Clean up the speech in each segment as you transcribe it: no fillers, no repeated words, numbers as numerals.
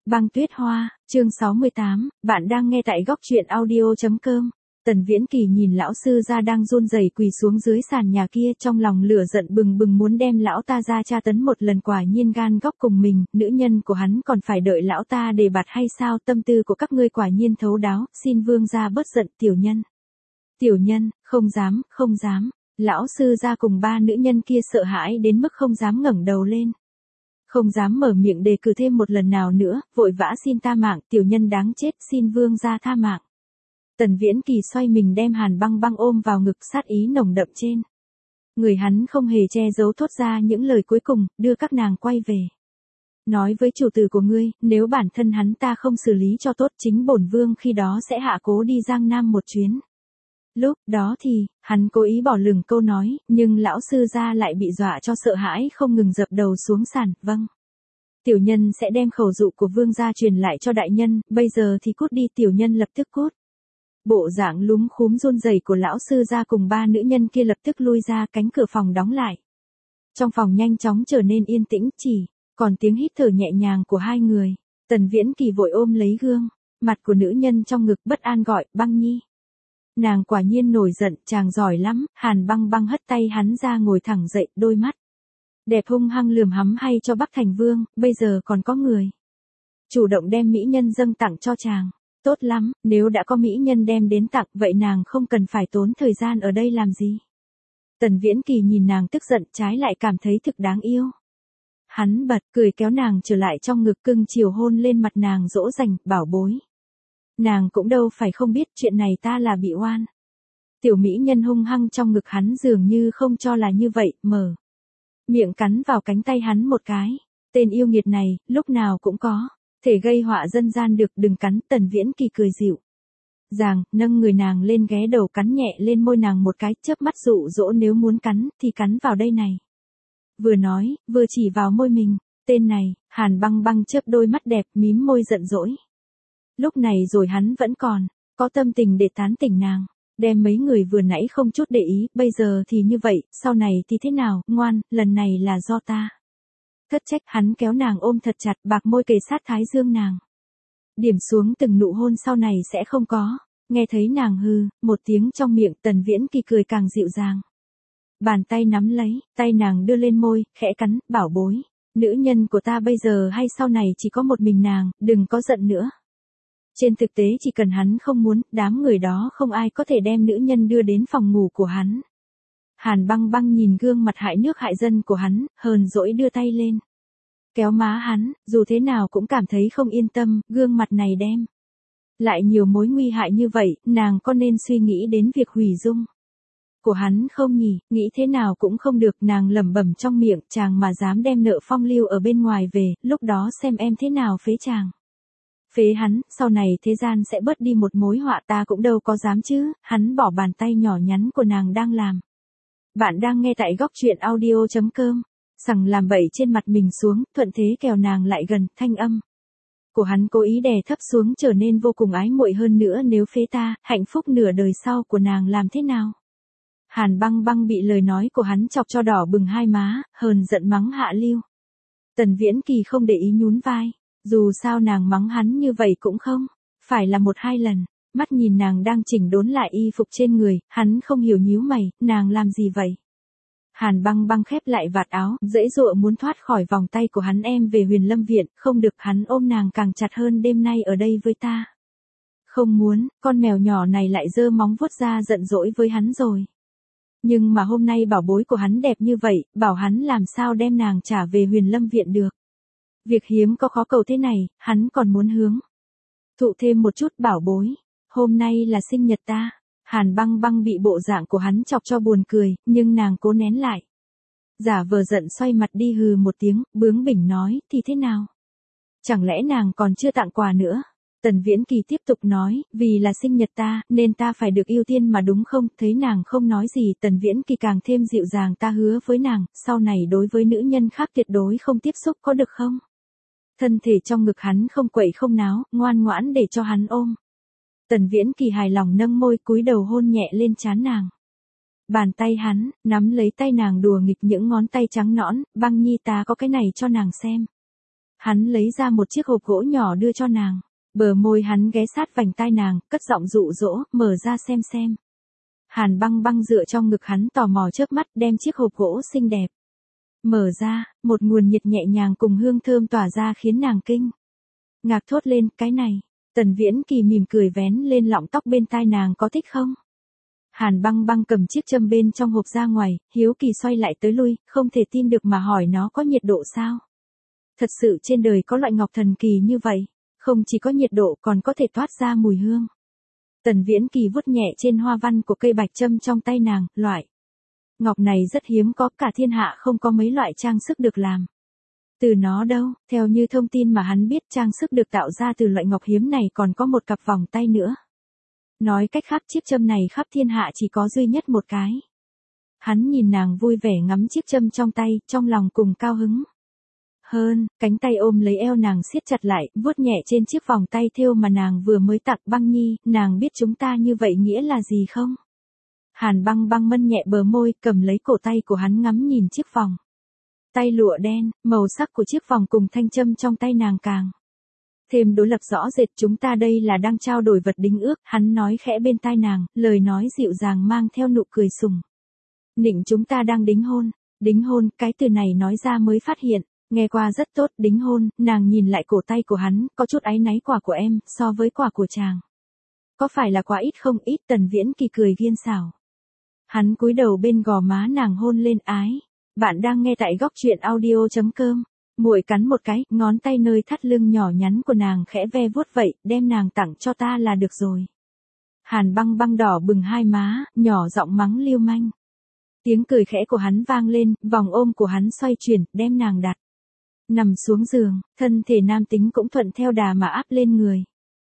Băng tuyết hoa, chương 68, bạn đang nghe tại góc truyện audio.com. Tần Viễn Kỳ nhìn lão sư gia đang run rẩy quỳ xuống dưới sàn nhà kia, trong lòng lửa giận bừng bừng muốn đem lão ta ra tra tấn một lần. Quả nhiên gan góc cùng mình, nữ nhân của hắn còn phải đợi lão ta đề bạt hay sao? Tâm tư của các ngươi quả nhiên thấu đáo, xin vương gia bớt giận. Tiểu nhân. Tiểu nhân, không dám, không dám. Lão sư gia cùng ba nữ nhân kia sợ hãi đến mức không dám ngẩng đầu lên. Không dám mở miệng đề cử thêm một lần nào nữa, vội vã xin tha mạng. Tiểu nhân đáng chết, xin vương gia tha mạng. Tần Viễn Kỳ xoay mình đem Hàn Băng Băng ôm vào ngực, sát ý nồng đậm trên người hắn không hề che giấu thốt ra những lời cuối cùng, đưa các nàng quay về. Nói với chủ tử của ngươi, nếu bản thân hắn ta không xử lý cho tốt, chính bổn vương khi đó sẽ hạ cố đi Giang Nam một chuyến. Lúc đó thì, hắn cố ý bỏ lửng câu nói, nhưng lão sư gia lại bị dọa cho sợ hãi không ngừng dập đầu xuống sàn. Vâng. Tiểu nhân sẽ đem khẩu dụ của vương gia truyền lại cho đại nhân, bây giờ thì cút đi. Tiểu nhân lập tức cút. Bộ dạng lúm khúm run rẩy của lão sư gia cùng ba nữ nhân kia lập tức lui ra, cánh cửa phòng đóng lại. Trong phòng nhanh chóng trở nên yên tĩnh, chỉ còn tiếng hít thở nhẹ nhàng của hai người. Tần Viễn Kỳ vội ôm lấy gương mặt của nữ nhân trong ngực, bất an gọi, Băng Nhi. Nàng quả nhiên nổi giận, chàng giỏi lắm. Hàn Băng Băng hất tay hắn ra, ngồi thẳng dậy, đôi mắt đẹp hung hăng lườm hắm hay cho Bắc Thành Vương, bây giờ còn có người chủ động đem mỹ nhân dâng tặng cho chàng. Tốt lắm, nếu đã có mỹ nhân đem đến tặng, vậy nàng không cần phải tốn thời gian ở đây làm gì. Tần Viễn Kỳ nhìn nàng tức giận, trái lại cảm thấy thực đáng yêu. Hắn bật cười kéo nàng trở lại trong ngực, cưng chiều hôn lên mặt nàng, dỗ dành, bảo bối. Nàng cũng đâu phải không biết chuyện này ta là bị oan. Tiểu mỹ nhân hung hăng trong ngực hắn dường như không cho là như vậy, mở miệng cắn vào cánh tay hắn một cái. Tên yêu nghiệt này, lúc nào cũng có thể gây họa dân gian được, đừng cắn. Tần Viễn Kỳ cười dịu dàng, nâng người nàng lên, ghé đầu cắn nhẹ lên môi nàng một cái, chớp mắt dụ dỗ, nếu muốn cắn thì cắn vào đây này. Vừa nói, vừa chỉ vào môi mình. Tên này, Hàn Băng Băng chớp đôi mắt đẹp, mím môi giận dỗi. Lúc này rồi hắn vẫn còn có tâm tình để tán tỉnh nàng, đem mấy người vừa nãy không chút để ý, bây giờ thì như vậy, sau này thì thế nào? Ngoan, lần này là do ta thất trách. Hắn kéo nàng ôm thật chặt, bạc môi kề sát thái dương nàng, điểm xuống từng nụ hôn sau này sẽ không có. Nghe thấy nàng hừ một tiếng trong miệng, Tần Viễn Kỳ cười càng dịu dàng. Bàn tay nắm lấy tay nàng đưa lên môi, khẽ cắn, bảo bối. Nữ nhân của ta bây giờ hay sau này chỉ có một mình nàng, đừng có giận nữa. Trên thực tế chỉ cần hắn không muốn, đám người đó không ai có thể đem nữ nhân đưa đến phòng ngủ của hắn. Hàn Băng Băng nhìn gương mặt hại nước hại dân của hắn, hờn dỗi đưa tay lên kéo má hắn, dù thế nào cũng cảm thấy không yên tâm, gương mặt này đem lại nhiều mối nguy hại như vậy, nàng có nên suy nghĩ đến việc hủy dung của hắn không nhỉ? Nghĩ thế nào cũng không được, nàng lẩm bẩm trong miệng, chàng mà dám đem nợ phong lưu ở bên ngoài về, lúc đó xem em thế nào phế chàng. Phế hắn, sau này thế gian sẽ bớt đi một mối họa, ta cũng đâu có dám chứ. Hắn bỏ bàn tay nhỏ nhắn của nàng đang làm. Bạn đang nghe tại góc truyện audio.com. Sằng làm bậy trên mặt mình xuống, thuận thế kéo nàng lại gần, thanh âm của hắn cố ý đè thấp xuống, trở nên vô cùng ái muội hơn nữa. Nếu phế ta, hạnh phúc nửa đời sau của nàng làm thế nào? Hàn Băng Băng bị lời nói của hắn chọc cho đỏ bừng hai má, hờn giận mắng hạ lưu. Tần Viễn Kỳ không để ý, nhún vai. Dù sao nàng mắng hắn như vậy cũng không phải là một hai lần. Mắt nhìn nàng đang chỉnh đốn lại y phục trên người, hắn không hiểu, nhíu mày, nàng làm gì vậy? Hàn Băng Băng khép lại vạt áo, dãy dụa muốn thoát khỏi vòng tay của hắn. Em về Huyền Lâm Viện, không được. Hắn ôm nàng càng chặt hơn, đêm nay ở đây với ta. Không muốn, con mèo nhỏ này lại giơ móng vuốt ra giận dỗi với hắn rồi. Nhưng mà hôm nay bảo bối của hắn đẹp như vậy, bảo hắn làm sao đem nàng trả về Huyền Lâm Viện được. Việc hiếm có khó cầu thế này, hắn còn muốn hướng thụ thêm một chút. Bảo bối, hôm nay là sinh nhật ta. Hàn Băng Băng bị bộ dạng của hắn chọc cho buồn cười, nhưng nàng cố nén lại. Giả vờ giận xoay mặt đi, hừ một tiếng, bướng bỉnh nói, thì thế nào? Chẳng lẽ nàng còn chưa tặng quà nữa? Tần Viễn Kỳ tiếp tục nói, vì là sinh nhật ta, nên ta phải được ưu tiên mà đúng không? Thấy nàng không nói gì, Tần Viễn Kỳ càng thêm dịu dàng, ta hứa với nàng, sau này đối với nữ nhân khác tuyệt đối không tiếp xúc, có được không? Thân thể trong ngực hắn không quậy không náo, ngoan ngoãn để cho hắn ôm. Tần Viễn Kỳ hài lòng nâng môi, cúi đầu hôn nhẹ lên trán nàng. Bàn tay hắn nắm lấy tay nàng, đùa nghịch những ngón tay trắng nõn. Băng Nhi, ta có cái này cho nàng xem. Hắn lấy ra một chiếc hộp gỗ nhỏ đưa cho nàng. Bờ môi hắn ghé sát vành tai nàng, cất giọng dụ dỗ, mở ra xem. Hàn Băng Băng dựa trong ngực hắn tò mò chớp mắt đem chiếc hộp gỗ xinh đẹp. Mở ra, một nguồn nhiệt nhẹ nhàng cùng hương thơm tỏa ra khiến nàng kinh. Ngạc thốt lên, cái này. Tần Viễn Kỳ mỉm cười vén lên lọng tóc bên tai nàng, có thích không? Hàn Băng Băng cầm chiếc châm bên trong hộp ra ngoài, hiếu kỳ xoay lại tới lui, không thể tin được mà hỏi nó có nhiệt độ sao? Thật sự trên đời có loại ngọc thần kỳ như vậy, không chỉ có nhiệt độ còn có thể toát ra mùi hương. Tần Viễn Kỳ vuốt nhẹ trên hoa văn của cây bạch châm trong tay nàng, loại ngọc này rất hiếm có, cả thiên hạ không có mấy loại trang sức được làm từ nó đâu. Theo như thông tin mà hắn biết, trang sức được tạo ra từ loại ngọc hiếm này còn có một cặp vòng tay nữa. Nói cách khác, chiếc châm này khắp thiên hạ chỉ có duy nhất một cái. Hắn nhìn nàng vui vẻ ngắm chiếc châm trong tay, trong lòng cùng cao hứng. Hơn, cánh tay ôm lấy eo nàng siết chặt lại, vuốt nhẹ trên chiếc vòng tay thêu mà nàng vừa mới tặng. Băng Nhi, nàng biết chúng ta như vậy nghĩa là gì không? Hàn Băng Băng mân nhẹ bờ môi, cầm lấy cổ tay của hắn ngắm nhìn chiếc vòng tay lụa đen, màu sắc của chiếc vòng cùng thanh châm trong tay nàng càng thêm đối lập rõ rệt. Chúng ta đây là đang trao đổi vật đính ước, hắn nói khẽ bên tai nàng, lời nói dịu dàng mang theo nụ cười sùng nịnh. Chúng ta đang đính hôn. Đính hôn, cái từ này nói ra mới phát hiện, nghe qua rất tốt. Đính hôn, nàng nhìn lại cổ tay của hắn, có chút áy náy. Quà của em, so với quà của chàng, có phải là quá ít không? Ít. Tần Viễn Kỳ cười ghiên xảo. Hắn cúi đầu bên gò má nàng hôn lên. Ái. Bạn đang nghe tại góc truyện audio.com. Muội cắn một cái, ngón tay nơi thắt lưng nhỏ nhắn của nàng khẽ ve vuốt vậy, đem nàng tặng cho ta là được rồi. Hàn Băng Băng đỏ bừng hai má, nhỏ giọng mắng lưu manh. Tiếng cười khẽ của hắn vang lên, vòng ôm của hắn xoay chuyển, đem nàng đặt nằm xuống giường, thân thể nam tính cũng thuận theo đà mà áp lên người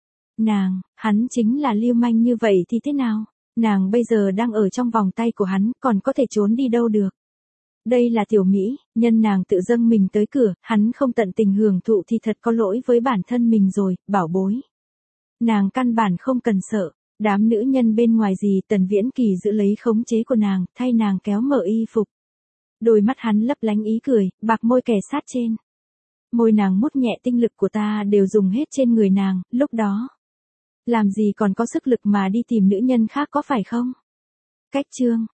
nàng. Hắn chính là lưu manh như vậy thì thế nào? Nàng bây giờ đang ở trong vòng tay của hắn, còn có thể trốn đi đâu được? Đây là tiểu Mỹ, nhân nàng tự dâng mình tới cửa, hắn không tận tình hưởng thụ thì thật có lỗi với bản thân mình rồi, bảo bối. Nàng căn bản không cần sợ, đám nữ nhân bên ngoài gì. Tần Viễn Kỳ giữ lấy khống chế của nàng, thay nàng kéo mở y phục. Đôi mắt hắn lấp lánh ý cười, bạc môi kề sát trên môi nàng, mút nhẹ. Tinh lực của ta đều dùng hết trên người nàng, lúc đó làm gì còn có sức lực mà đi tìm nữ nhân khác, có phải không? Cách chương